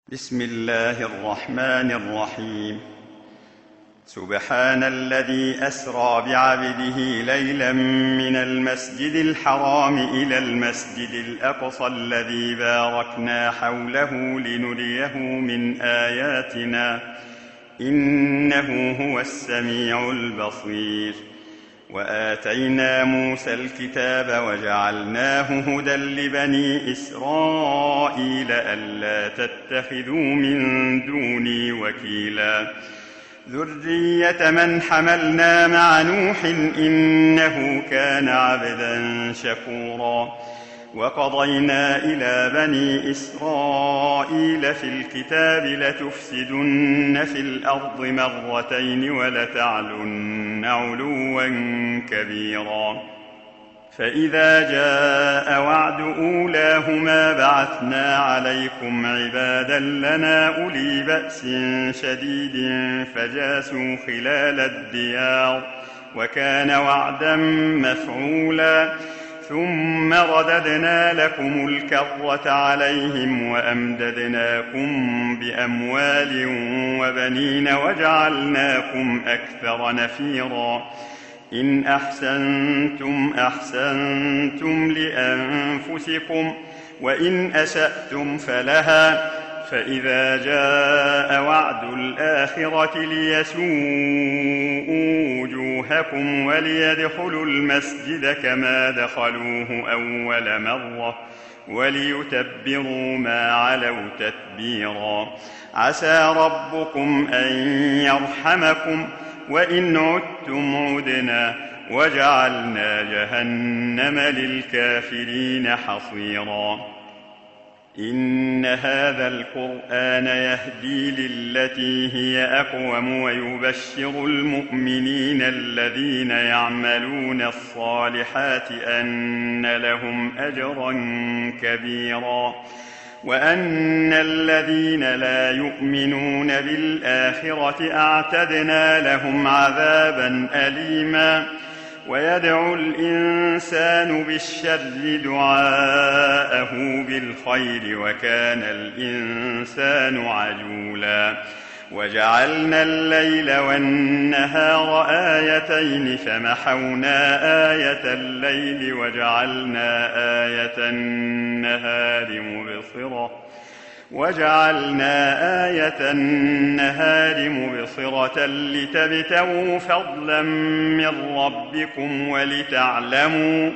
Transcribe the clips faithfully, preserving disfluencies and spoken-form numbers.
بسم الله الرحمن الرحيم. سبحان الذي أسرى بعبده ليلا من المسجد الحرام إلى المسجد الأقصى الذي باركنا حوله لنريه من آياتنا إنه هو السميع البصير. وآتينا موسى الكتاب وجعلناه هدى لبني إسرائيل ألا تتخذوا من دوني وكيلا ذرية من حملنا مع نوح إنه كان عبدا شكورا. وقضينا إلى بني إسرائيل في الكتاب لتفسدن في الأرض مرتين ولتعلن علوا كبيرا. فإذا جاء وعد أولاهما بعثنا عليكم عبادا لنا أولي بأس شديد فجاسوا خلال الديار وكان وعدا مفعولا. ثم رددنا لكم الكرة عليهم وأمددناكم بأموال وبنين وجعلناكم أكثر نفيرا. إن أحسنتم أحسنتم لأنفسكم وإن أسأتم فلها. فإذا جاء وعد الآخرة ليسوءوا وجوهكم وليدخلوا المسجد كما دخلوه أول مرة وليتبروا ما علوا تتبيرا. عسى ربكم أن يرحمكم وإن عدتم عدنا وجعلنا جهنم للكافرين حصيرا. إن هذا القرآن يهدي للتي هي أقوم ويبشر المؤمنين الذين يعملون الصالحات أن لهم أجرا كبيرا وأن الذين لا يؤمنون بالآخرة أعتدنا لهم عذابا أليما. ويدعو الإنسان بالشر دعاءه بالخير وكان الإنسان عجولا. وجعلنا الليل والنهار آيتين فمحونا آية الليل وجعلنا آية النهار مبصرة وجعلنا آية النهار مبصرة لتبتغوا فضلا من ربكم ولتعلموا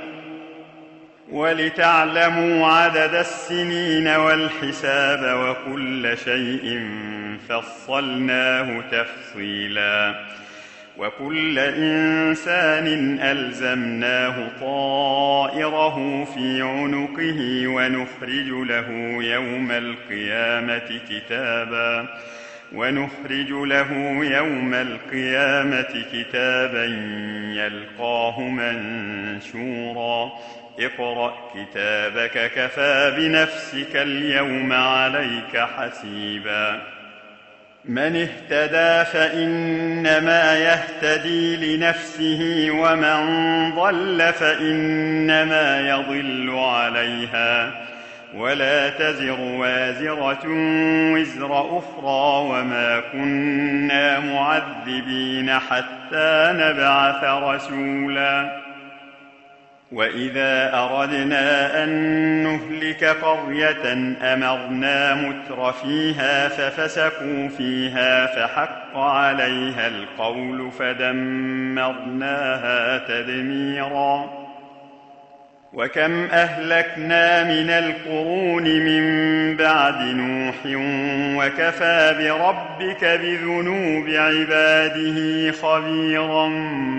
ولتعلموا عدد السنين والحساب وكل شيء فصلناه تفصيلا. وكل إنسان ألزمناه طائره في عنقه ونخرج له يوم القيامة كتابا ونخرج له يوم القيامة كتابا يلقاه منشورا. اقرأ كتابك كفى بنفسك اليوم عليك حسيبا. من اهتدى فإنما يهتدي لنفسه ومن ضل فإنما يضل عليها ولا تزر وازرة وزر أخرى وما كنا معذبين حتى نبعث رسولا. وإذا أردنا أن نهلك قرية أمرنا متر فيها ففسقوا فيها فحق عليها القول فدمرناها تدميرا. وكم أهلكنا من القرون من بعد نوح وكفى بربك بذنوب عباده خبيرا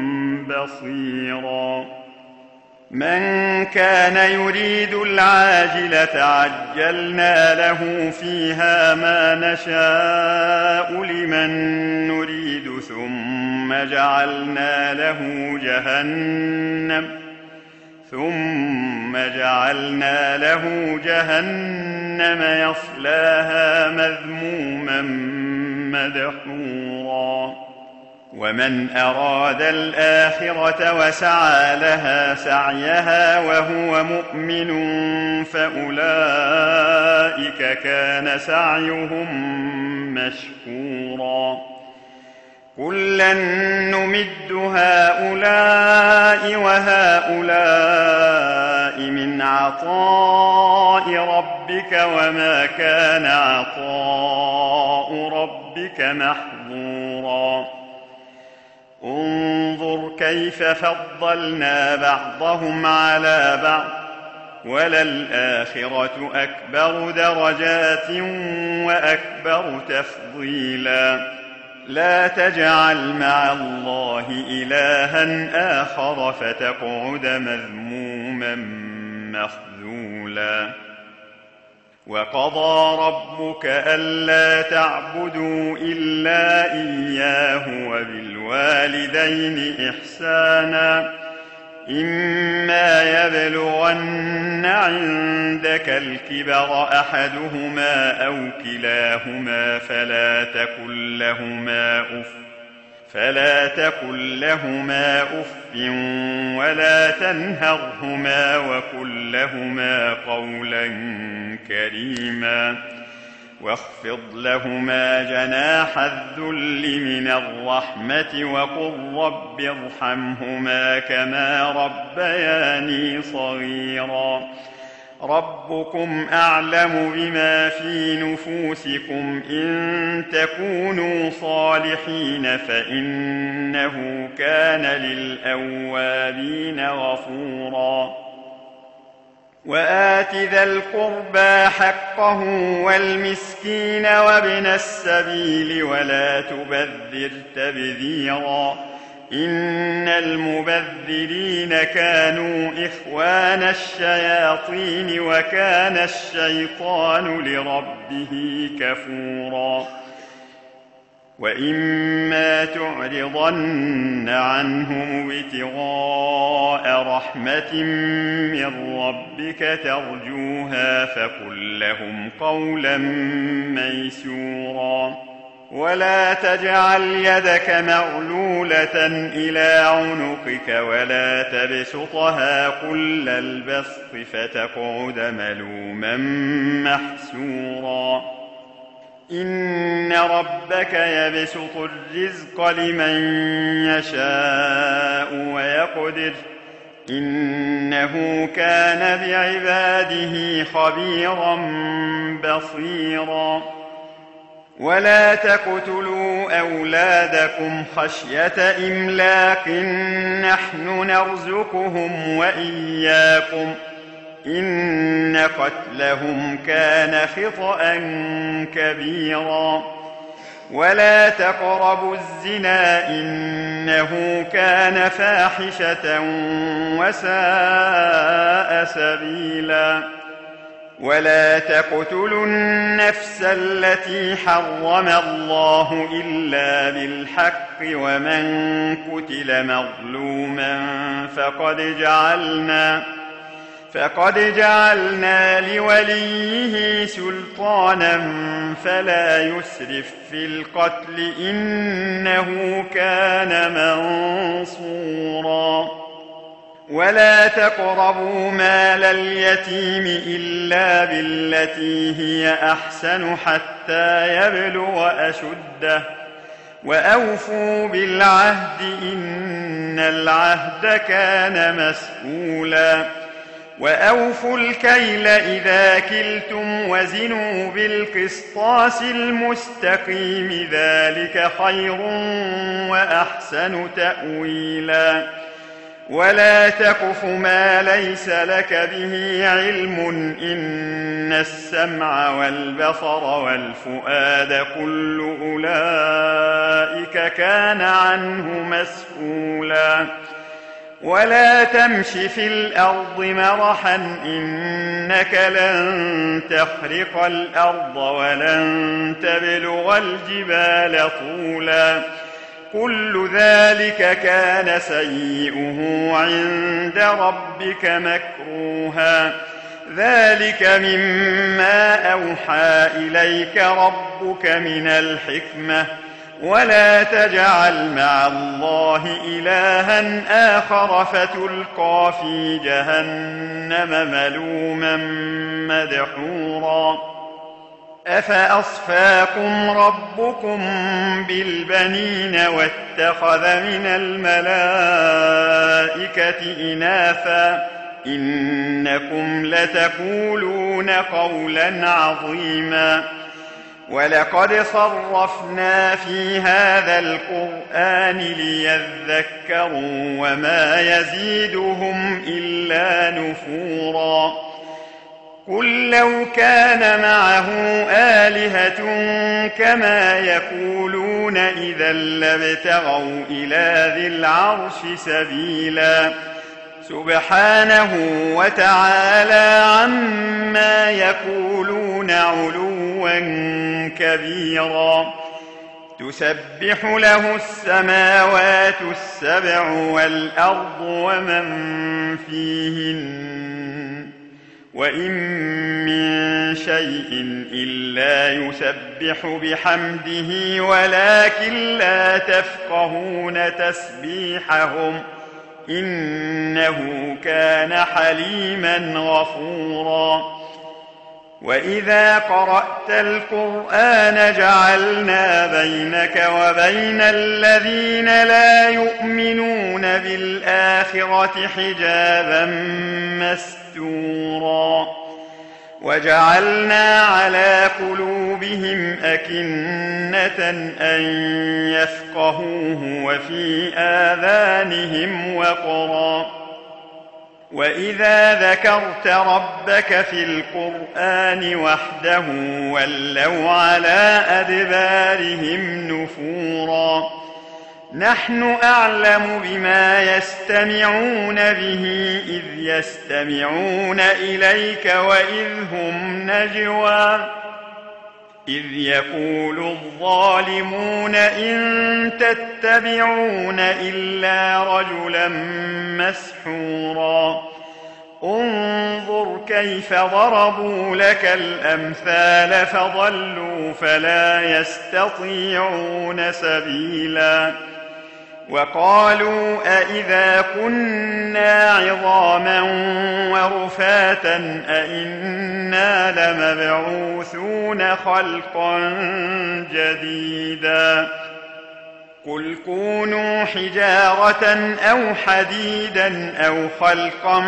بصيرا. من كان يريد العاجلة عجلنا له فيها ما نشاء لمن نريد ثم جعلنا له جهنم ثم جعلنا له جهنم يصلاها مذموما مدحورا. ومن أراد الآخرة وسعى لها سعيها وهو مؤمن فأولئك كان سعيهم مشكورا كلا نمد هؤلاء وهؤلاء من عطاء ربك وما كان عطاء ربك محظورا انظر كيف فضلنا بعضهم على بعض وللآخرة أكبر درجات وأكبر تفضيلا لا تجعل مع الله إلها آخر فتقعد مذموما مخذولا وقضى ربك ألا تعبدوا إلا إياه وبالوالدين إحسانا إما يبلغن عندك الكبر أحدهما أو كلاهما فلا تقل لهما أف فلا تقل لهما أف ولا تنهرهما وقل لهما قولا كريما واخفض لهما جناح الذل من الرحمة وقل رب ارحمهما كما ربياني صغيرا ربكم أعلم بما في نفوسكم إن تكونوا صالحين فإنه كان للأوابين غفورا وآت ذا القربى حقه والمسكين وابن السبيل ولا تبذر تبذيرا إن المبذرين كانوا إخوان الشياطين وكان الشيطان لربه كفورا وإما تعرضن عنهم ابتغاء رحمة من ربك ترجوها فقل لهم قولا ميسورا ولا تجعل يدك مغلولة إلى عنقك ولا تبسطها كل البسط فتقعد ملوما محسورا إن ربك يبسط الرزق لمن يشاء ويقدر إنه كان بعباده خبيرا بصيرا ولا تقتلوا أولادكم خشية إملاق نحن نرزقهم وإياكم إن قتلهم كان خطأ كبيرا ولا تقربوا الزنا إنه كان فاحشة وساء سبيلا ولا تقتلوا النفس التي حرم الله إلا بالحق ومن قتل مظلوما فقد جعلنا فقد جعلنا لوليه سلطانا فلا يسرف في القتل إنه كان منصورا ولا تقربوا مال اليتيم إلا بالتي هي أحسن حتى يبلغ أشده وأوفوا بالعهد إن العهد كان مسؤولا وأوفوا الكيل إذا كلتم وزنوا بالقسطاس المستقيم ذلك خير وأحسن تأويلا ولا تقف ما ليس لك به علم إن السمع والبصر والفؤاد كل أولئك كان عنه مسؤولا ولا تمش في الأرض مرحا إنك لن تخرق الأرض ولن تبلغ الجبال طولا كل ذلك كان سيئه عند ربك مكروها ذلك مما أوحى إليك ربك من الحكمة ولا تجعل مع الله إلها آخر فتلقى في جهنم ملوما مدحورا أفأصفاكم ربكم بالبنين واتخذ من الملائكة إناثا إنكم لتقولون قولا عظيما ولقد صرفنا في هذا القرآن ليذكروا وما يزيدهم إلا نفورا قل لو كان معه آلهة كما يقولون إذا لابتغوا إلى ذي العرش سبيلا سبحانه وتعالى عما يقولون علوا كبيرا تسبح له السماوات السبع والأرض ومن فيهن وإن من شيء إلا يسبح بحمده ولكن لا تفقهون تسبيحهم إنه كان حليما غفورا وإذا قرأت القرآن جعلنا بينك وبين الذين لا يؤمنون بالآخرة حجابا مستورا وجعلنا على قلوبهم أكنة أن يفقهوه وفي آذانهم وقرا وإذا ذكرت ربك في القرآن وحده ولوا على أدبارهم نفورا نحن أعلم بما يستمعون به إذ يستمعون إليك وإذ هم نجوى إذ يقول الظالمون إن تتبعون إلا رجلا مسحورا انظر كيف ضربوا لك الأمثال فضلوا فلا يستطيعون سبيلا وقالوا أئذا كنا عظاما ورفاتا أئنا لمبعوثون خلقا جديدا قل كونوا حجارة أو حديدا أو خلقا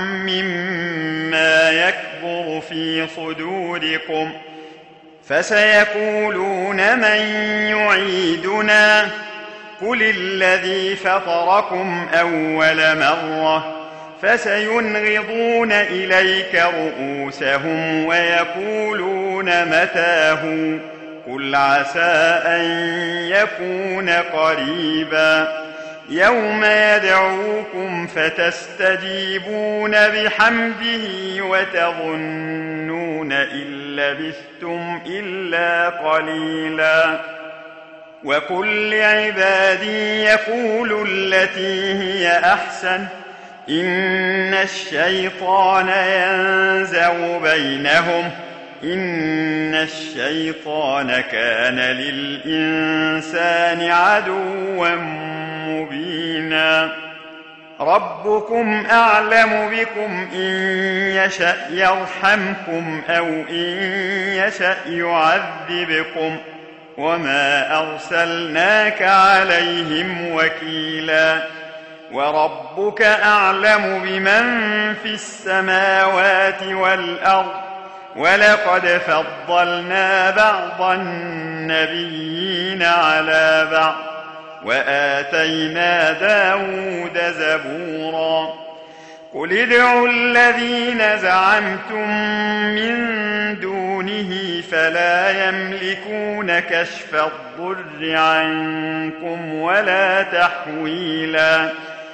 مما يكبر في صدوركم فسيقولون من يعيدنا قل الذي فطركم أول مرة فسينغضون إليك رؤوسهم ويقولون متاه قل عسى أن يكون قريبا يوم يدعوكم فتستجيبون بحمده وتظنون إن لبثتم إلا قليلا وقل لعبادي يقولوا التي هي أحسن إن الشيطان ينزغ بينهم إن الشيطان كان للإنسان عدوا مبينا ربكم أعلم بكم إن يشأ يرحمكم أو إن يشأ يعذبكم وما أرسلناك عليهم وكيلا وربك أعلم بمن في السماوات والأرض ولقد فضلنا بعض النبيين على بعض وآتينا داود زبورا قل ادعوا الذين زعمتم من دونه فلا يملكون كشف الضر عنكم ولا تحويلا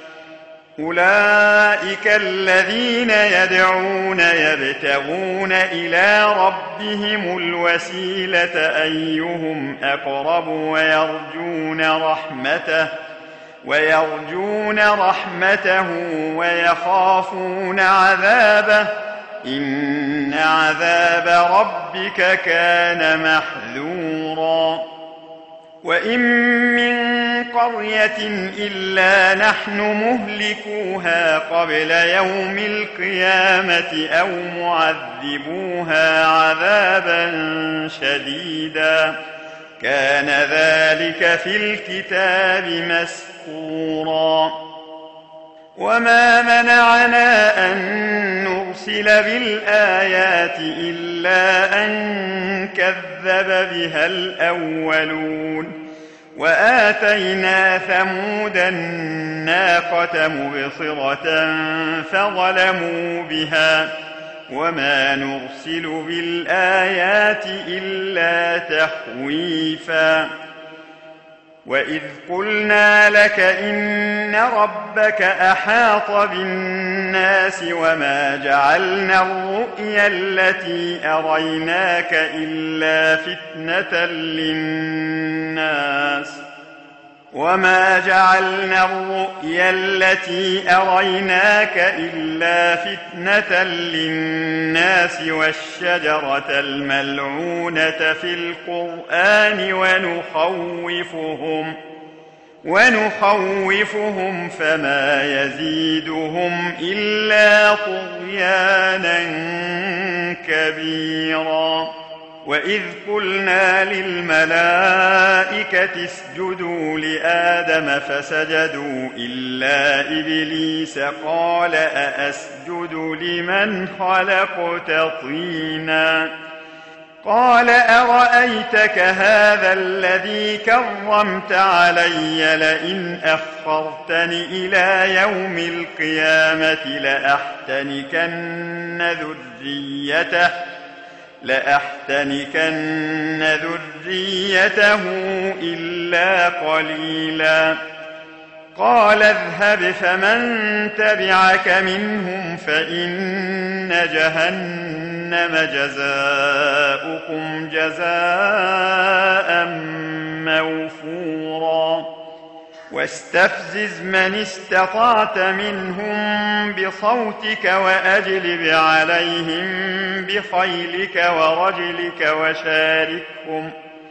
أولئك الذين يدعون يبتغون إلى ربهم الوسيلة أيهم أقرب ويرجون رحمته ويرجون رحمته ويخافون عذابه إن عذاب ربك كان محذورا وإن من قرية إلا نحن مهلكوها قبل يوم القيامة أو معذبوها عذابا شديدا كان ذلك في الكتاب مسطورا. وما منعنا أن نرسل بالآيات إلا أن كذب بها الأولون وآتينا ثمود الناقة مبصرة فظلموا بها وما نرسل بالآيات إلا تخويفا. وإذ قلنا لك إن ربك أحاط بالناس وما جعلنا الرؤيا التي أريناك إلا فتنة للناس وما جعلنا الرؤيا التي أريناك إلا فتنة للناس والشجرة الملعونة في القرآن ونخوفهم ونخوفهم فما يزيدهم إلا طغيانا كبيرا. وإذ قلنا للملائكة اسجدوا لآدم فسجدوا إلا إبليس قال أأسجد لمن خلقت طينا قال أرأيتك هذا الذي كرمت علي لئن أخرتني إلى يوم القيامة لأحتنكن ذريته لأحتنكن ذريته إلا قليلا. قال اذهب فمن تبعك منهم فإن جهنم جزاؤكم جزاء موفورا. واستفزز من استطعت منهم بصوتك وأجلب عليهم بخيلك ورجلك وشاركهم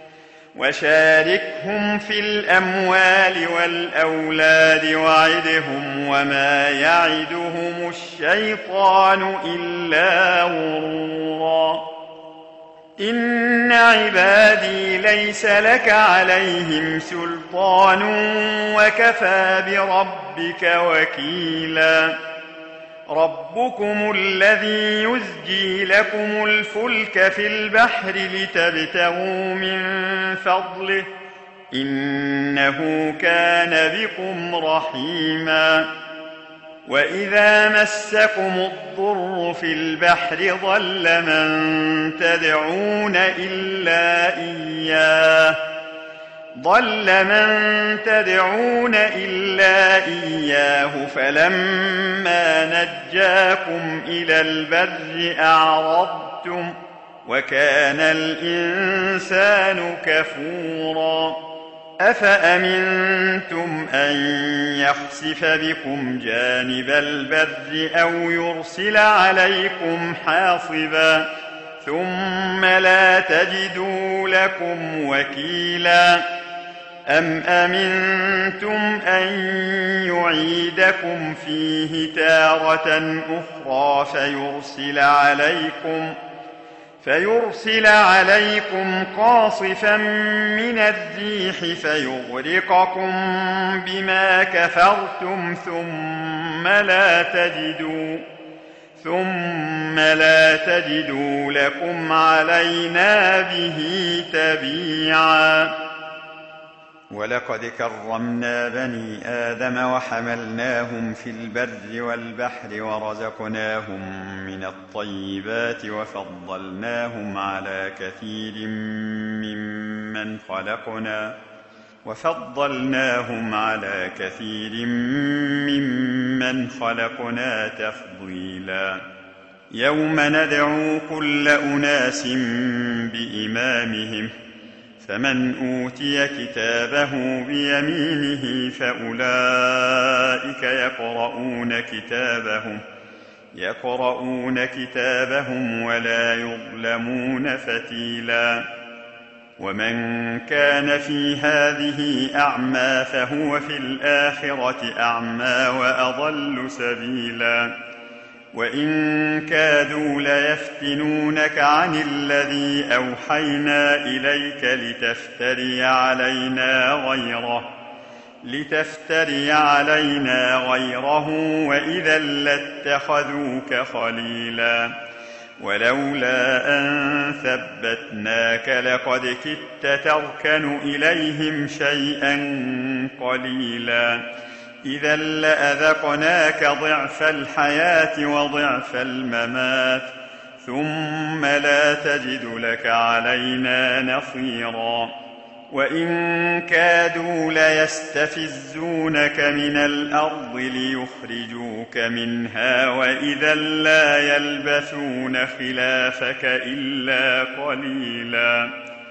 وشاركهم في الأموال والأولاد وعدهم وما يعدهم الشيطان إلا غرورا. إن عبادي ليس لك عليهم سلطان وكفى بربك وكيلا. ربكم الذي يزجي لكم الفلك في البحر لتبتغوا من فضله إنه كان بكم رحيما. وإذا مسكم الضر في البحر ضل من تدعون إلا إياه ضل من تدعون إلا إياه فلما نجاكم إلى البر أعرضتم وكان الإنسان كفورا. أفأمنتم أن يخسف بكم جانب البر أو يرسل عليكم حاصبا ثم لا تجدوا لكم وكيلا. أم أمنتم أن يعيدكم فيه تارة أخرى فيرسل عليكم فيرسل عليكم قاصفا من الريح فيغرقكم بما كفرتم ثم لا تجدوا ثم لا تجدوا لكم علينا به تبيعا. ولقد كرمنا بني آدم وحملناهم في البر والبحر ورزقناهم من الطيبات وفضلناهم على كثير ممن خلقنا وفضلناهم على كثير ممن خلقنا تفضيلا. يوم ندعو كل أناس بإمامهم فمن أوتي كتابه بيمينه فأولئك يقرؤون كتابهم يقرؤون كتابهم ولا يظلمون فتيلا. ومن كان في هذه أعمى فهو في الآخرة أعمى وأضل سبيلا وإن كادوا ليفتنونك عن الذي أوحينا إليك لتفتري علينا غيره لتفتري علينا غيره وإذا لاتخذوك خليلا ولولا أن ثبتناك لقد كدت تركن إليهم شيئا قليلا إذا لأذقناك ضعف الحياة وضعف الممات ثم لا تجد لك علينا نصيرا وإن كادوا ليستفزونك من الأرض ليخرجوك منها وإذا لا يلبثون خلافك إلا قليلا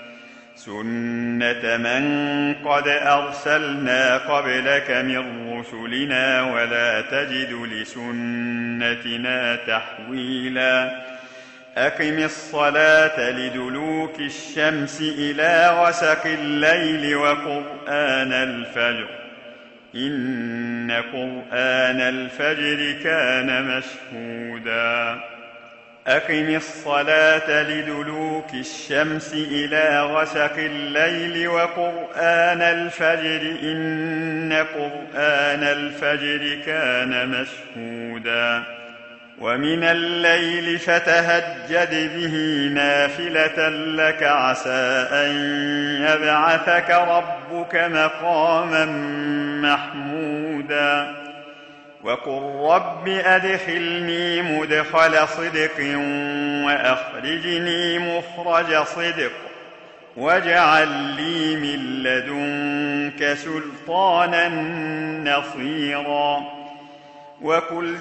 سنة من قد أرسلنا قبلك من رسلنا ولا تجد لسنتنا تحويلا أقم الصلاة لدلوك الشمس إلى غسق الليل وقرآن الفجر إن قرآن الفجر كان مشهودا أقم الصلاة لدلوك الشمس إلى غسق الليل وقرآن الفجر إن قرآن الفجر كان مشهودا ومن الليل فتهجد به نافلة لك عسى أن يبعثك ربك مقاما محمودا وقل رب أدخلني مدخل صدق وأخرجني مخرج صدق واجعل لي من لدنك سلطانا نصيرا وقل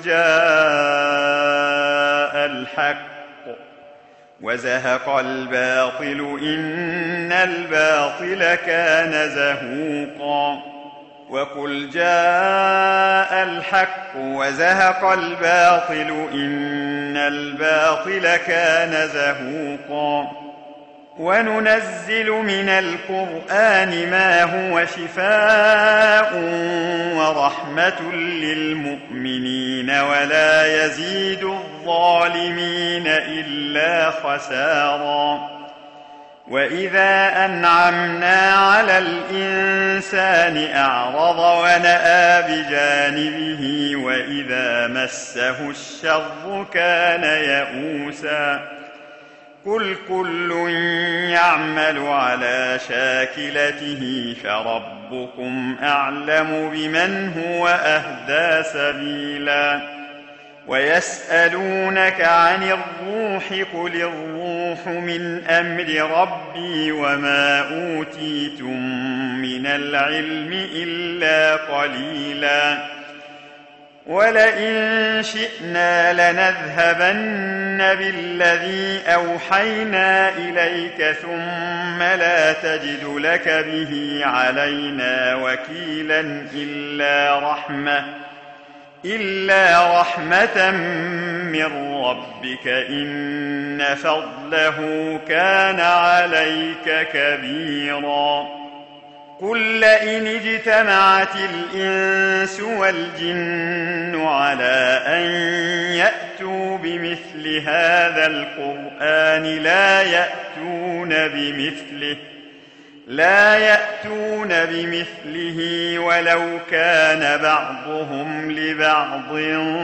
جاء الحق وزهق الباطل إن الباطل كان زهوقا وقل جاء الحق وزهق الباطل إن الباطل كان زهوقا وننزل من القرآن ما هو شفاء ورحمة للمؤمنين ولا يزيد الظالمين إلا خسارا وإذا أنعمنا على الإنسان أعرض ونأى بجانبه وإذا مسه الشر كان يئوسا قل كل يعمل على شاكلته فربكم أعلم بمن هو أهدى سبيلا ويسألونك عن الروح قل الروح من أمر ربي وما أوتيتم من العلم إلا قليلا ولئن شئنا لنذهبن بالذي أوحينا إليك ثم لا تجد لك به علينا وكيلا إلا رحمة إلا رحمة من ربك إن فضله كان عليك كبيرا قل لئن اجتمعت الإنس والجن على أن يأتوا بمثل هذا القرآن لا يأتون بمثله لا يأتون بمثله ولو كان بعضهم لبعض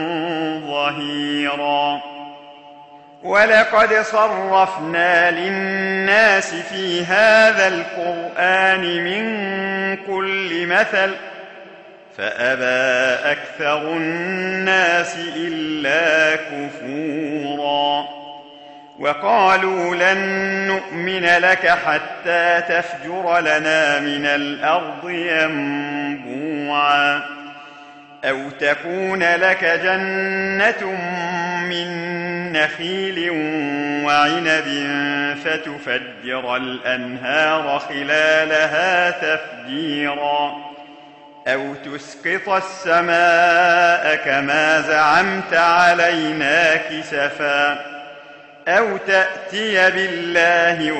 ظهيرا ولقد صرفنا للناس في هذا القرآن من كل مثل فأبى أكثر الناس إلا كفورا وقالوا لن نؤمن لك حتى تفجر لنا من الأرض ينبوعا أو تكون لك جنة من نخيل وعنب فتفجر الأنهار خلالها تفجيرا أو تسقط السماء كما زعمت علينا كسفا أو تأتي بالله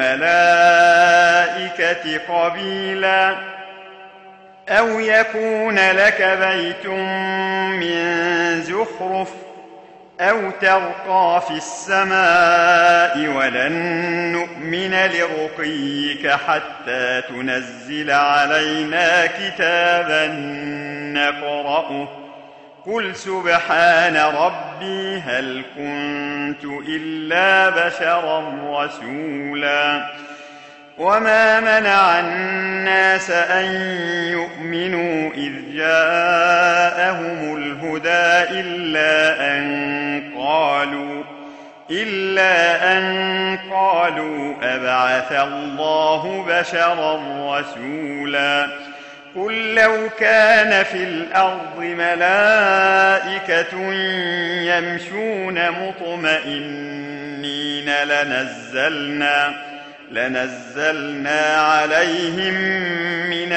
والملائكة قبيلا أو يكون لك بيت من زخرف أو ترقى في السماء ولن نؤمن لرقيك حتى تنزل علينا كتابا نقرأه قل سبحان ربي هل كنت إلا بشرا رسولا وما منع الناس أن يؤمنوا إذ جاءهم الهدى إلا أن قالوا إلا أن قالوا أبعث الله بشرا رسولا قل لو كان في الأرض ملائكة يمشون مطمئنين لنزلنا لنزلنا عليهم من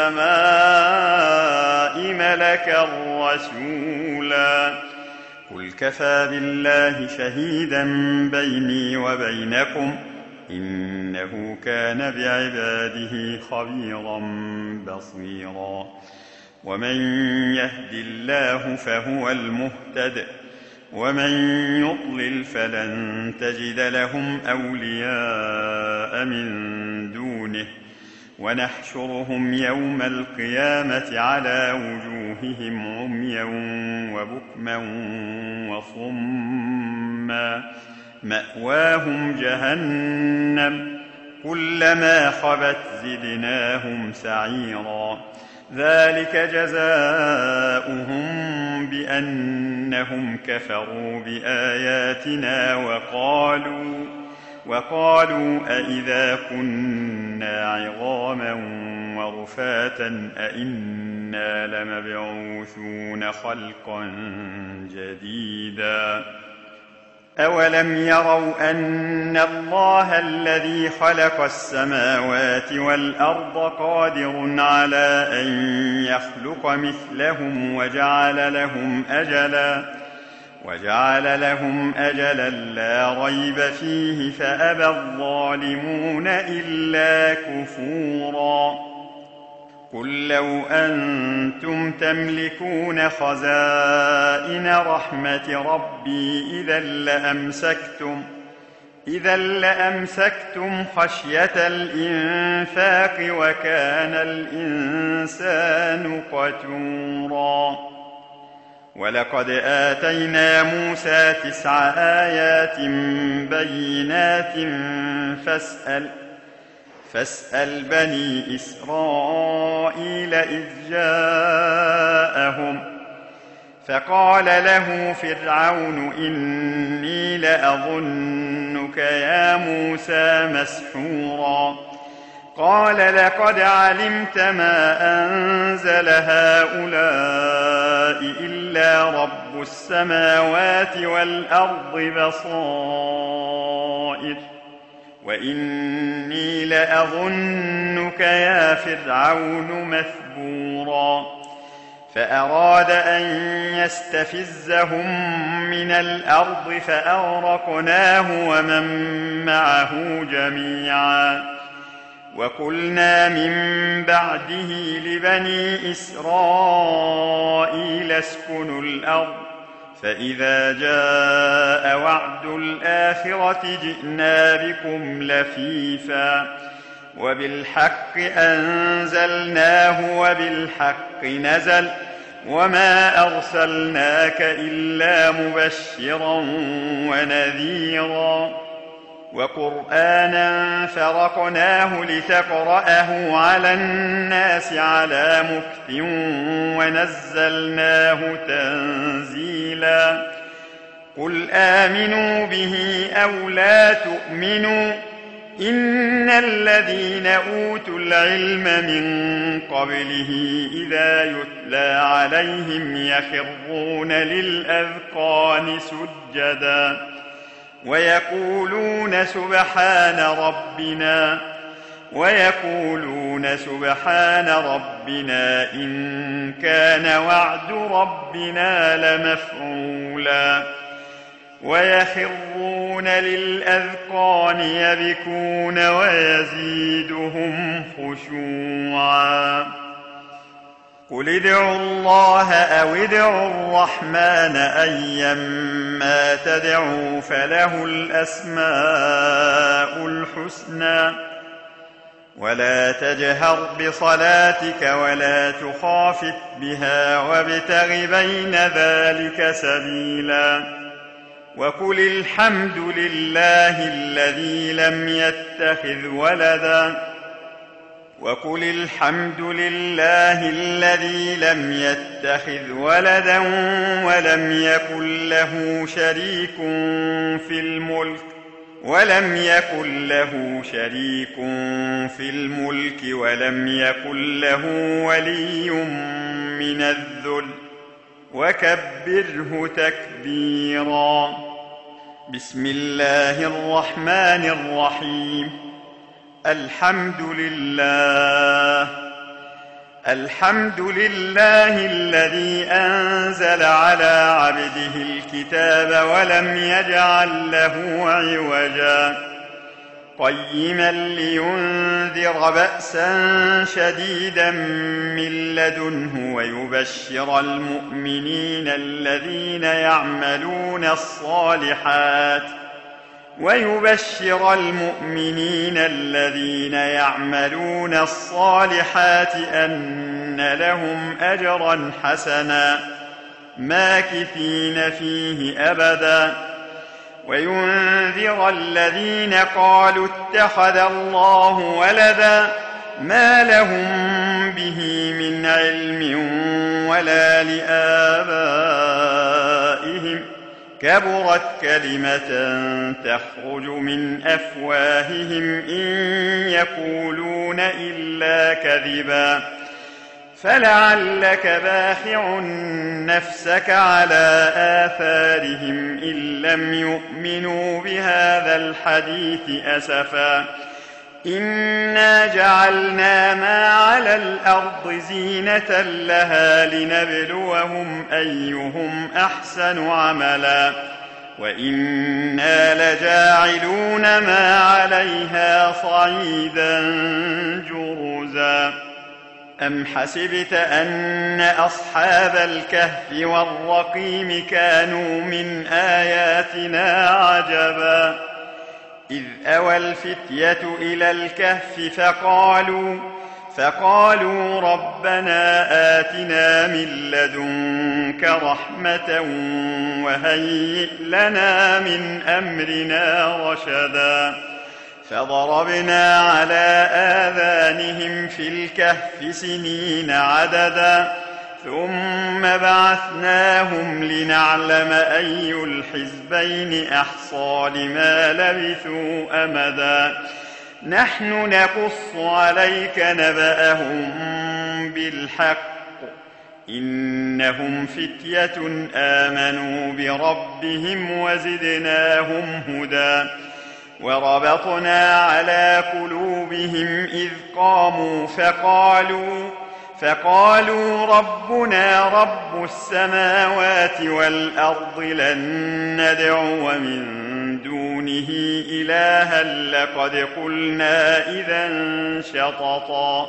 السماء ملكا رسولا قل كفى بالله شهيدا بيني وبينكم إنه كان بعباده خبيرا بصيرا ومن يهد الله فهو المهتد ومن يضلل فلن تجد لهم أولياء من دونه ونحشرهم يوم القيامة على وجوههم عميا وبكما وصما مأواهم جهنم كلما خبت زدناهم سعيرا ذلك جزاؤهم بأنهم كفروا بآياتنا وقالوا وقالوا أئذا كنا عظاما ورفاتا أئنا لمبعوثون خلقا جديدا أولم يروا أن الله الذي خلق السماوات والأرض قادر على أن يخلق مثلهم وجعل لهم أجلا وجعل لهم أجلا لا ريب فيه فأبى الظالمون إلا كفورا قل لو أنتم تملكون خزائن رحمة ربي إذا لأمسكتم إذا لأمسكتم خشية الإنفاق وكان الإنسان قتورا ولقد آتينا موسى تسع آيات بينات فاسأل فاسأل بني إسرائيل إذ جاءهم فقال له فرعون إني لأظنك يا موسى مسحورا قال لقد علمت ما أنزل هؤلاء إلا رب السماوات والأرض بصائر وإني لأظنك يا فرعون مثبورا فأراد أن يستفزهم من الأرض فأغرقناه ومن معه جميعا وقلنا من بعده لبني إسرائيل اسكنوا الأرض فإذا جاء وعد الآخرة جئنا بكم لفيفا وبالحق أنزلناه وبالحق نزل وما أرسلناك إلا مبشرا ونذيرا وقرآنا فرقناه لتقرأه على الناس على مكث ونزلناه تنزيلا قل آمنوا به أو لا تؤمنوا إن الذين أوتوا العلم من قبله إذا يتلى عليهم يخرون للأذقان سجدا ويقولون سبحان ربنا ويقولون سبحان ربنا إن كان وعد ربنا لمفعولا ويخرون يخرون للأذقان يبكون ويزيدهم خشوعا قل ادعوا الله أو ادعوا الرحمن أيما تدعوا فله الأسماء الحسنى ولا تجهر بصلاتك ولا تخافت بها وابتغ بين ذلك سبيلا وقل الحمد لله الذي لم يتخذ ولدا وقل الحمد لله الذي لم يتخذ ولدا ولم يكن له شريك في الملك ولم يكن له شريك في الملك ولم يكن له ولي من الذل وكبره تكبيرا بسم الله الرحمن الرحيم الحمد لله الحمد لله الذي أنزل على عبده الكتاب ولم يجعل له عوجا قيما لينذر بأسا شديدا من لدنه ويبشر المؤمنين الذين يعملون الصالحات ويبشر المؤمنين الذين يعملون الصالحات أن لهم أجرا حسنا ماكثين فيه أبدا وينذر الذين قالوا اتخذ الله ولدا ما لهم به من علم ولا لآبائهم كبرت كلمة تخرج من أفواههم إن يقولون إلا كذبا فلعلك باخع نفسك على آثارهم إن لم يؤمنوا بهذا الحديث أسفا إنا جعلنا ما على الأرض زينة لها لنبلوهم أيهم أحسن عملا وإنا لجاعلون ما عليها صعيدا جرزا أم حسبت أن أصحاب الكهف والرقيم كانوا من آياتنا عجبا إذ أوى الفتية إلى الكهف فقالوا فقالوا ربنا آتنا من لدنك رحمة وهيئ لنا من أمرنا رشدا فضربنا على آذانهم في الكهف سنين عددا ثم بعثناهم لنعلم أي الحزبين أحصى لما لبثوا أمدا نحن نقص عليك نبأهم بالحق إنهم فتية آمنوا بربهم وزدناهم هدى وربطنا على قلوبهم إذ قاموا فقالوا فقالوا ربنا رب السماوات والأرض لن ندعو من دونه إلها لقد قلنا إذا شططا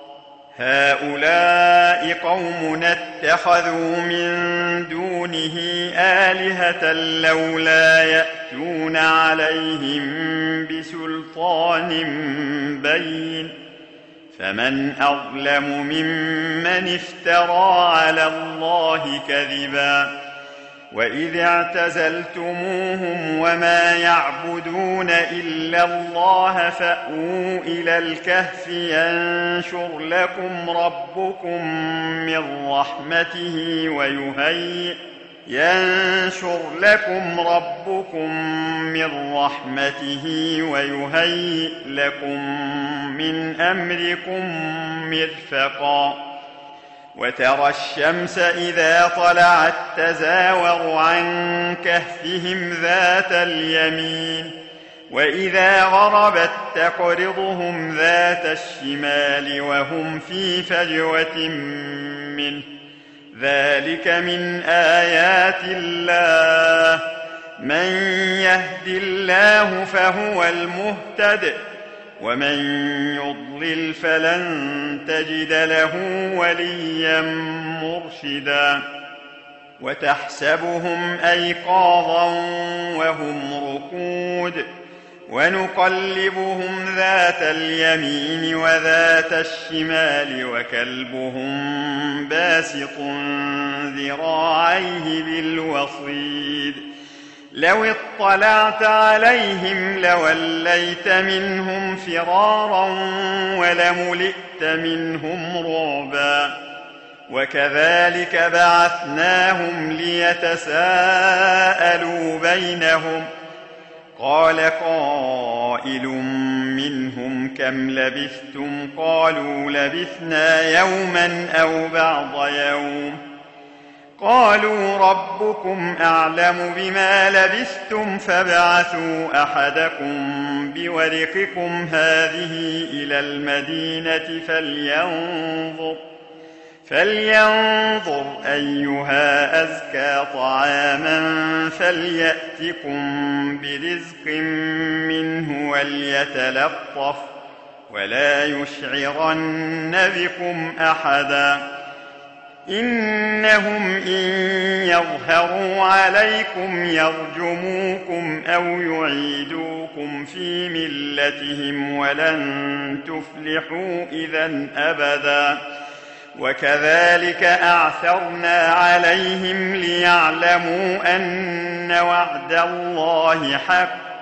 هؤلاء قوم اتخذوا من دونه آلهة لولا يأتون عليهم بسلطان بين فمن أظلم ممن افترى على الله كذبا وإذ اعتزلتموهم وما يعبدون إلا الله فأووا إلى الكهف ينشر لكم ربكم من رحمته ويهيئ ينشر لكم ربكم من رحمته ويهيئ لكم من أمركم مرفقا وترى الشمس إذا طلعت تزاور عن كهفهم ذات اليمين وإذا غربت تقرضهم ذات الشمال وهم في فجوة منه ذلك من آيات الله من يهد الله فهو المهتد ومن يضلل فلن تجد له وليا مرشدا وتحسبهم أيقاظا وهم رقود ونقلبهم ذات اليمين وذات الشمال وكلبهم باسط ذراعيه بالوصيد لو اطلعت عليهم لوليت منهم فرارا ولملئت منهم رعبا وكذلك بعثناهم ليتساءلوا بينهم قال قائل منهم كم لبثتم قالوا لبثنا يوما أو بعض يوم قالوا ربكم أعلم بما لبثتم فابعثوا أحدكم بورقكم هذه إلى المدينة فلينظر فلينظر أيها أزكى طعاما فليأتكم برزق منه وليتلطف ولا يشعرن بكم أحدا إنهم إن يظهروا عليكم يرجموكم أو يعيدوكم في ملتهم ولن تفلحوا إذا أبدا وكذلك أعثرنا عليهم ليعلموا أن وعد الله حق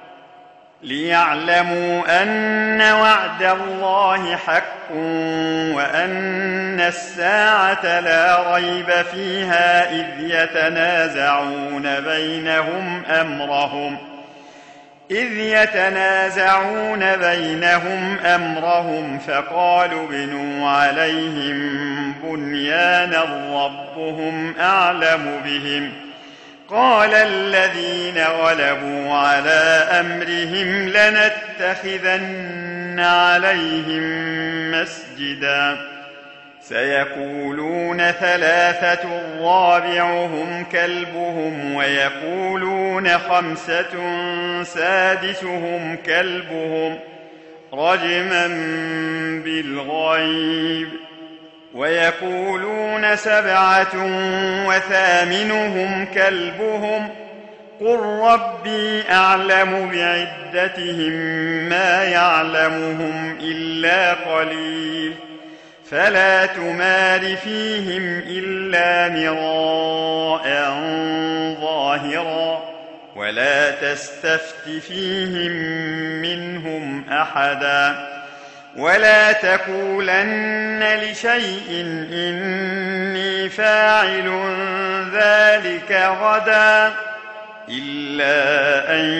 ليعلموا أن وعد الله حق وأن الساعة لا ريب فيها إذ يتنازعون بينهم أمرهم إذ يتنازعون بينهم أمرهم فقالوا بنوا عليهم بنيانا ربهم أعلم بهم قال الذين غلبوا على أمرهم لنتخذن عليهم مسجدا سيقولون ثلاثة رابعهم كلبهم ويقولون خمسة سادسهم كلبهم رجما بالغيب ويقولون سبعة وثامنهم كلبهم قل ربي أعلم بعدتهم ما يعلمهم إلا قليل فلا تمار فيهم إلا مراء ظاهرا ولا تستفت فيهم منهم أحدا ولا تقولن لشيء إني فاعل ذلك غدا إلا أن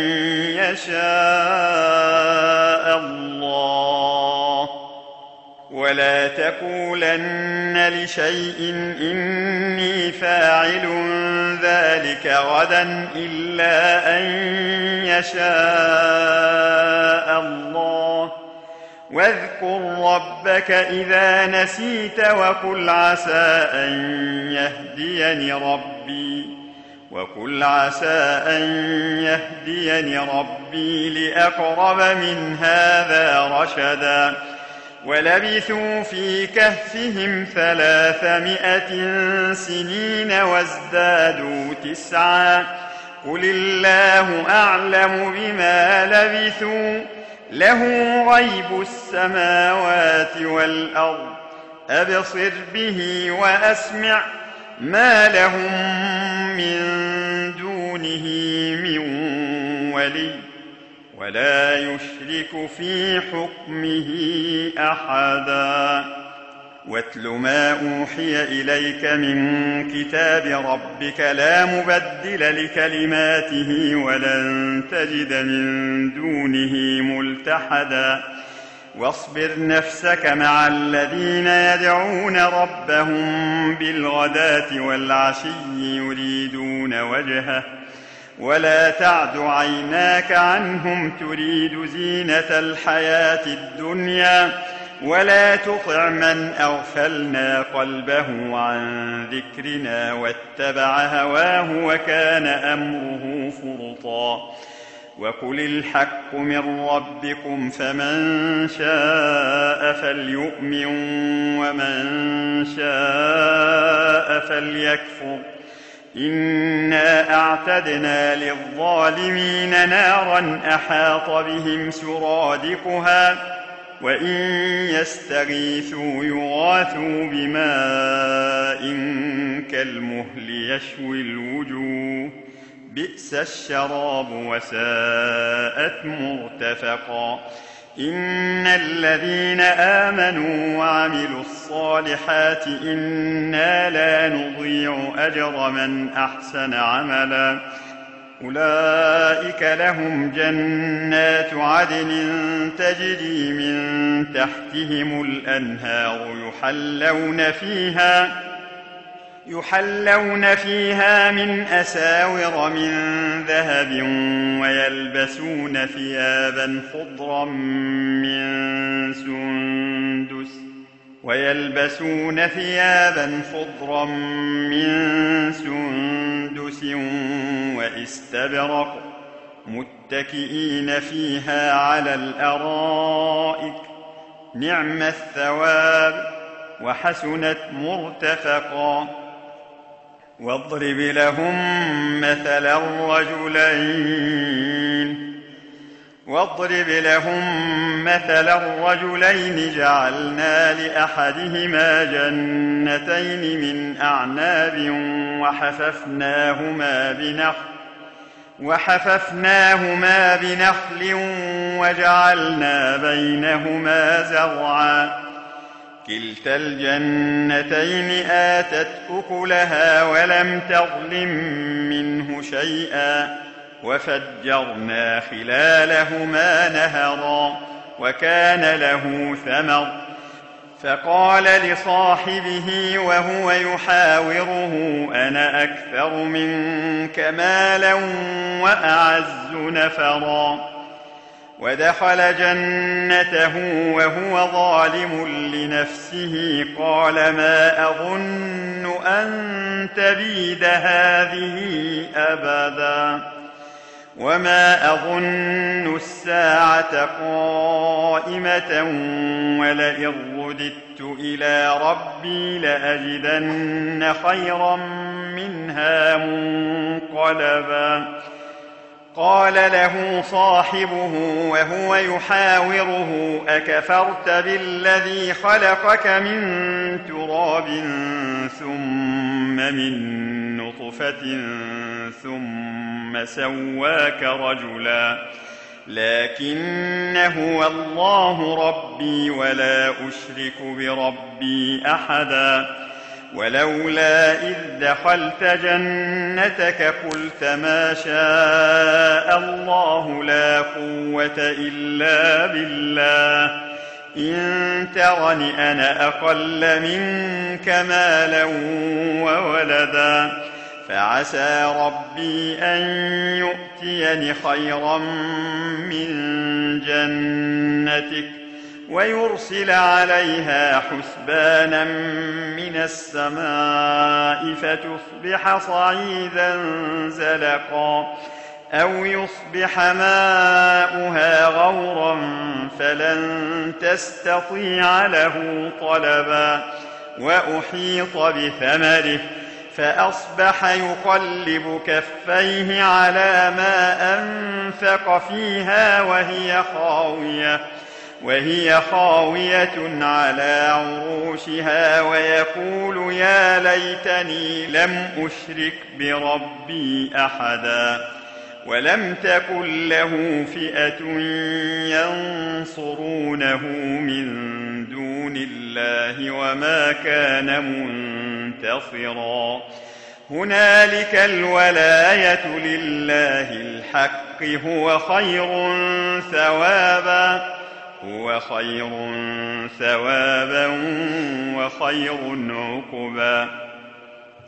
يشاء الله ولا تقولن لشيء إني فاعل ذلك غدا إلا أن يشاء الله واذكر ربك إذا نسيت وقل عسى أن يهديني ربي وقل عسى أن يهديني ربي لأقرب من هذا رشدا ولبثوا في كهفهم ثلاثمائة سنين وازدادوا تسعا قل الله أعلم بما لبثوا له غيب السماوات والأرض أبصر به وأسمع ما لهم من دونه من ولي ولا يشرك في حكمه أحدا واتل ما أوحي إليك من كتاب ربك لا مبدل لكلماته ولن تجد من دونه ملتحدا واصبر نفسك مع الذين يدعون ربهم بالغداة والعشي يريدون وجهه ولا تعد عيناك عنهم تريد زينة الحياة الدنيا ولا تطع من أغفلنا قلبه عن ذكرنا واتبع هواه وكان أمره فرطا وقل الحق من ربكم فمن شاء فليؤمن ومن شاء فليكفر إنا أعتدنا للظالمين نارا أحاط بهم سرادقها وإن يستغيثوا يغاثوا بماء كالمهل يشوي الوجوه بئس الشراب وساءت مرتفقا إن الذين آمنوا وعملوا الصالحات إنا لا نضيع أجر من أحسن عملا أولئك لهم جنات عدن تجري من تحتهم الأنهار يحلون فيها يحلون فيها من أساور من ذهب ويلبسون ثيابا خضرا من سندس ويلبسون ثيابا خضرا من سندس واستبرق متكئين فيها على الأرائك نعم الثواب وحسنت مرتفقا واضرب لهم مثلا الرجلين واضرب لهم مثلا الرجلين جعلنا لأحدهما جنتين من أعناب وحففناهما بنخل وحففناهما بنخل وجعلنا بينهما زرعا كلتا الجنتين آتت أكلها ولم تظلم منه شيئا وفجرنا خلالهما نهرا وكان له ثمر فقال لصاحبه وهو يحاوره أنا أكثر منك مالا وأعز نفرا ودخل جنته وهو ظالم لنفسه قال ما أظن أن تبيد هذه أبدا وما أظن الساعة قائمة ولئن رددت إلى ربي لأجدن خيرا منها منقلبا قال له صاحبه وهو يحاوره أكفرت بالذي خلقك من تراب ثم من نطفة ثم سواك رجلا لكن هو الله ربي ولا أشرك بربي أحدا ولولا إذ دخلت جنتك قلت ما شاء الله لا قوة إلا بالله إن ترني أنا أقل منك مالا وولدا فعسى ربي أن يؤتيني خيرا من جنتك ويرسل عليها حسبانا من السماء فتصبح صعيدا زلقا أو يصبح ماؤها غورا فلن تستطيع له طلبا وأحيط بثمره فأصبح يقلب كفيه على ما أنفق فيها وهي خاوية وهي خاوية على عروشها ويقول يا ليتني لم أشرك بربي أحدا ولم تكن له فئة ينصرونه من دون الله وما كان منتصرا هنالك الولاية لله الحق هو خير ثوابا هو خير ثوابا وخير عقبا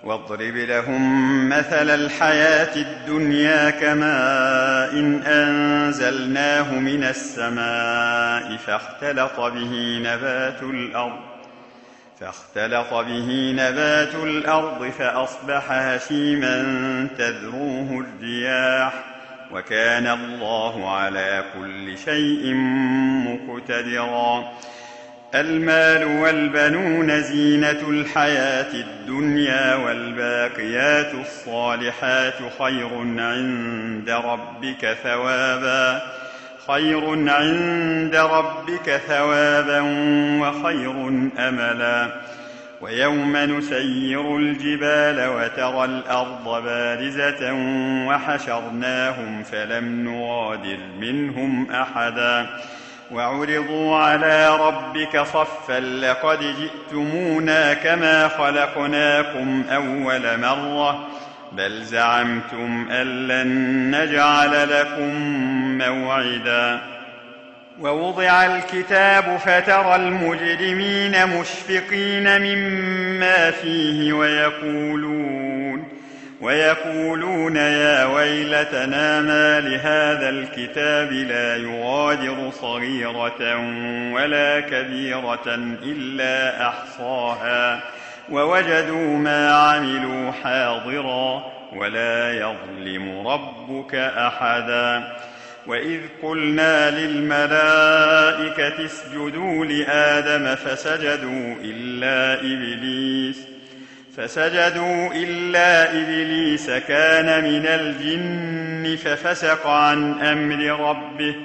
واضرب لهم مثل الحياة الدنيا كماء إن أنزلناه من السماء فاختلط به نبات الأرض فاختلط به نبات الأرض فأصبح هشيما تذروه الرياح وكان الله على كل شيء مقتدرا. المال والبنون زينة الحياة الدنيا والباقيات الصالحات خير عند ربك ثوابا خير عند ربك ثوابا وخير أملا. ويوم نسير الجبال وترى الأرض بارزة وحشرناهم فلم نغادر منهم أحدا وعرضوا على ربك صفا لقد جئتمونا كما خلقناكم أول مرة بل زعمتم أن لن نجعل لكم موعدا. ووضع الكتاب فترى المجرمين مشفقين مما فيه ويقولون ويقولون يا ويلتنا ما لهذا الكتاب لا يغادر صغيرة ولا كبيرة إلا أحصاها ووجدوا ما عملوا حاضرا ولا يظلم ربك أحدا. وإذ قلنا للملائكة اسجدوا لآدم فسجدوا إلا إبليس فسجدوا إلا إبليس كان من الجن ففسق عن أمر ربه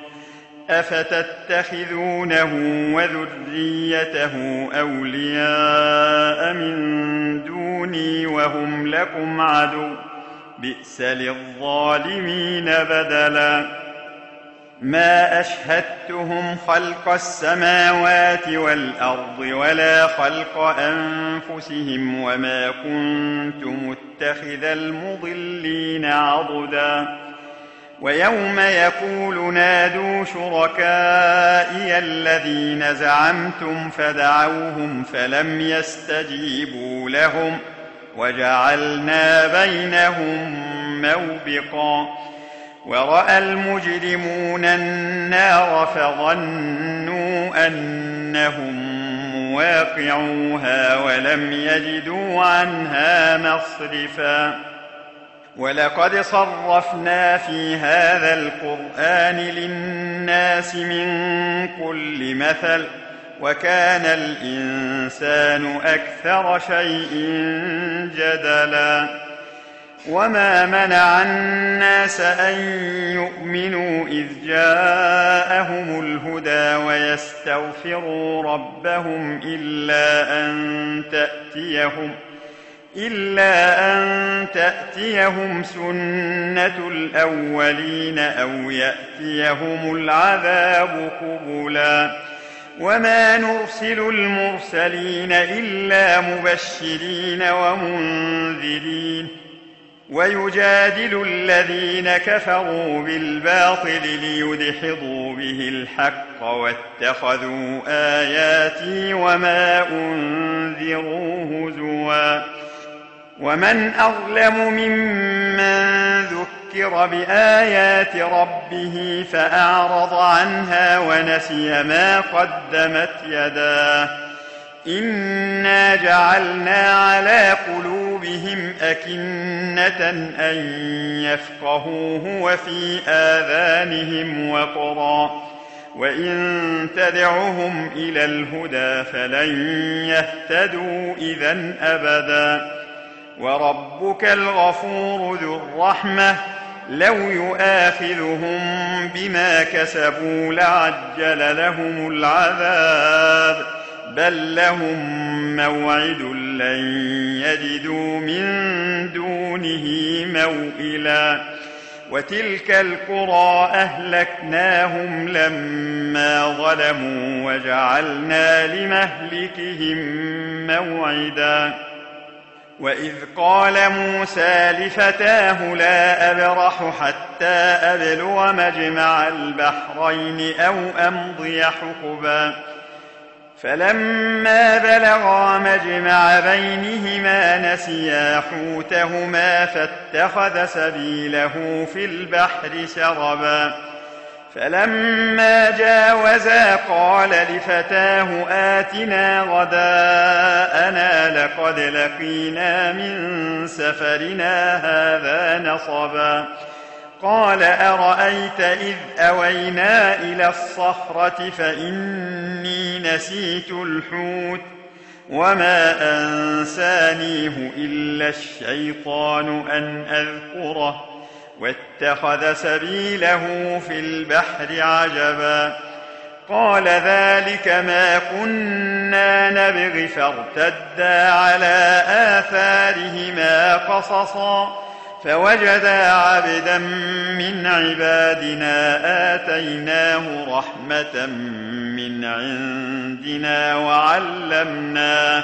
أفتتخذونه وذريته أولياء من دوني وهم لكم عدو بئس للظالمين بدلا. ما أشهدتهم خلق السماوات والأرض ولا خلق أنفسهم وما كنت متخذ المضلين عضدا. ويوم يقول نادوا شركائي الذين زعمتم فدعوهم فلم يستجيبوا لهم وجعلنا بينهم موبقا. ورأى المجرمون النار فظنوا أنهم مواقعوها ولم يجدوا عنها مصرفا. ولقد صرفنا في هذا القرآن للناس من كل مثل وكان الإنسان أكثر شيء جدلا. وما منع الناس أن يؤمنوا إذ جاءهم الهدى ويستغفروا ربهم إلا أن تأتيهم إلا أن تأتيهم سنة الأولين أو يأتيهم العذاب قبلا. وما نرسل المرسلين إلا مبشرين ومنذرين ويجادل الذين كفروا بالباطل ليدحضوا به الحق واتخذوا آياتي وما أنذروا هزوا. ومن أظلم ممن ذكر بآيات ربه فأعرض عنها ونسي ما قدمت يداه إنا جعلنا على قلوبهم أكنة أن يفقهوه وفي آذانهم وقرا وإن تدعهم إلى الهدى فلن يهتدوا إذن أبدا. وربك الغفور ذو الرحمة لو يؤاخذهم بما كسبوا لعجل لهم العذاب بل لهم موعد لن يجدوا من دونه موئلا. وتلك القرى أهلكناهم لما ظلموا وجعلنا لمهلكهم موعدا. وإذ قال موسى لفتاه لا أبرح حتى أبلغ مجمع البحرين أو أمضي حقبا فلما بلغا مجمع بينهما نسيا حوتهما فاتخذ سبيله في البحر سربا فلما جاوزا قال لفتاه آتنا غداءنا لقد لقينا من سفرنا هذا نصبا قال أرأيت إذ أوينا إلى الصخرة فإني نسيت الحوت وما أنسانيه إلا الشيطان أن أذكره واتخذ سبيله في البحر عجبا قال ذلك ما كنا نبغ فارتدا على آثارهما قصصا فوجدا عبدا من عبادنا آتيناه رحمة من عندنا وعلمناه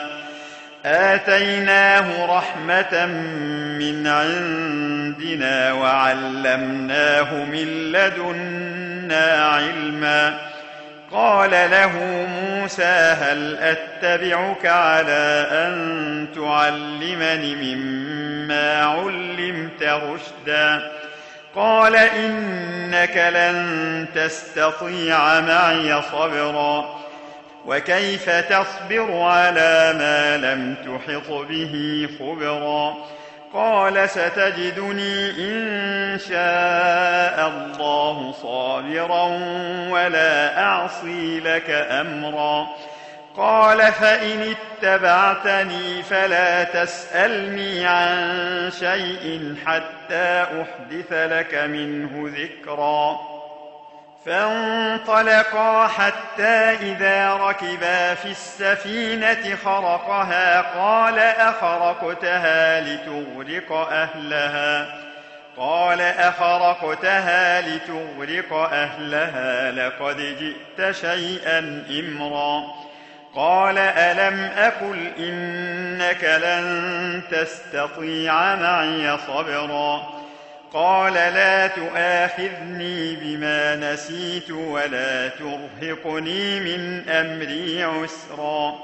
آتيناه رحمة من عندنا وعلمناه من لدنا علما قال له موسى هل أتبعك على أن تعلمني مما علمت رشدا قال إنك لن تستطيع معي صبرا وكيف تصبر على ما لم تحط به خبرا قال ستجدني إن شاء الله صابرا ولا أعصي لك أمرا قال فإن اتبعتني فلا تسألني عن شيء حتى أحدث لك منه ذكرا فانطلقا حتى إذا ركبا في السفينة خرقها قال أخرقتها لتغرق أهلها قال أخرقتها لتغرق أهلها لقد جئت شيئا إمرا قال ألم أقل إنك لن تستطيع معي صبرا قال لا تؤاخذني بما نسيت ولا ترهقني من أمري عسرا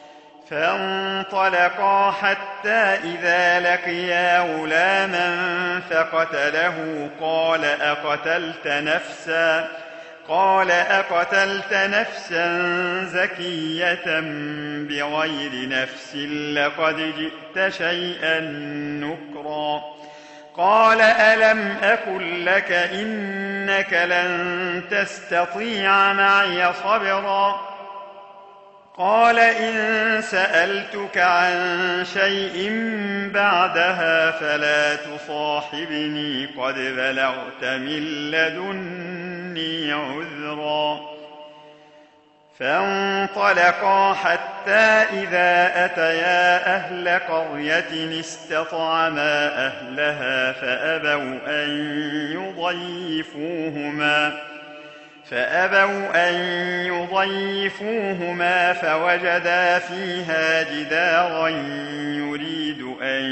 فانطلقا حتى إذا لقيا غلاما فقتله قال أقتلت نفسا قال أقتلت نفسا زكية بغير نفس لقد جئت شيئا نكرا قال ألم أقل لك إنك لن تستطيع معي صبرا قال إن سألتك عن شيء بعدها فلا تصاحبني قد بلغت من لدني عذرا فانطلقا حتى إذا أتيا أهل قرية استطعما أهلها فأبوا أن يضيفوهما فأبوا أن يضيفوهما فوجدا فيها جدارا يريد أن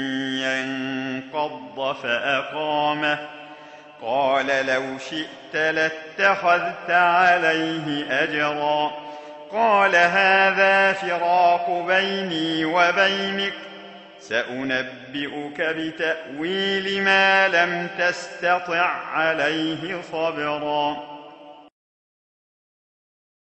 ينقض فأقامه قال لو شئت لاتخذت عليه أجرا قال هذا فراق بيني وبينك سأنبئك بتأويل ما لم تستطع عليه صبرا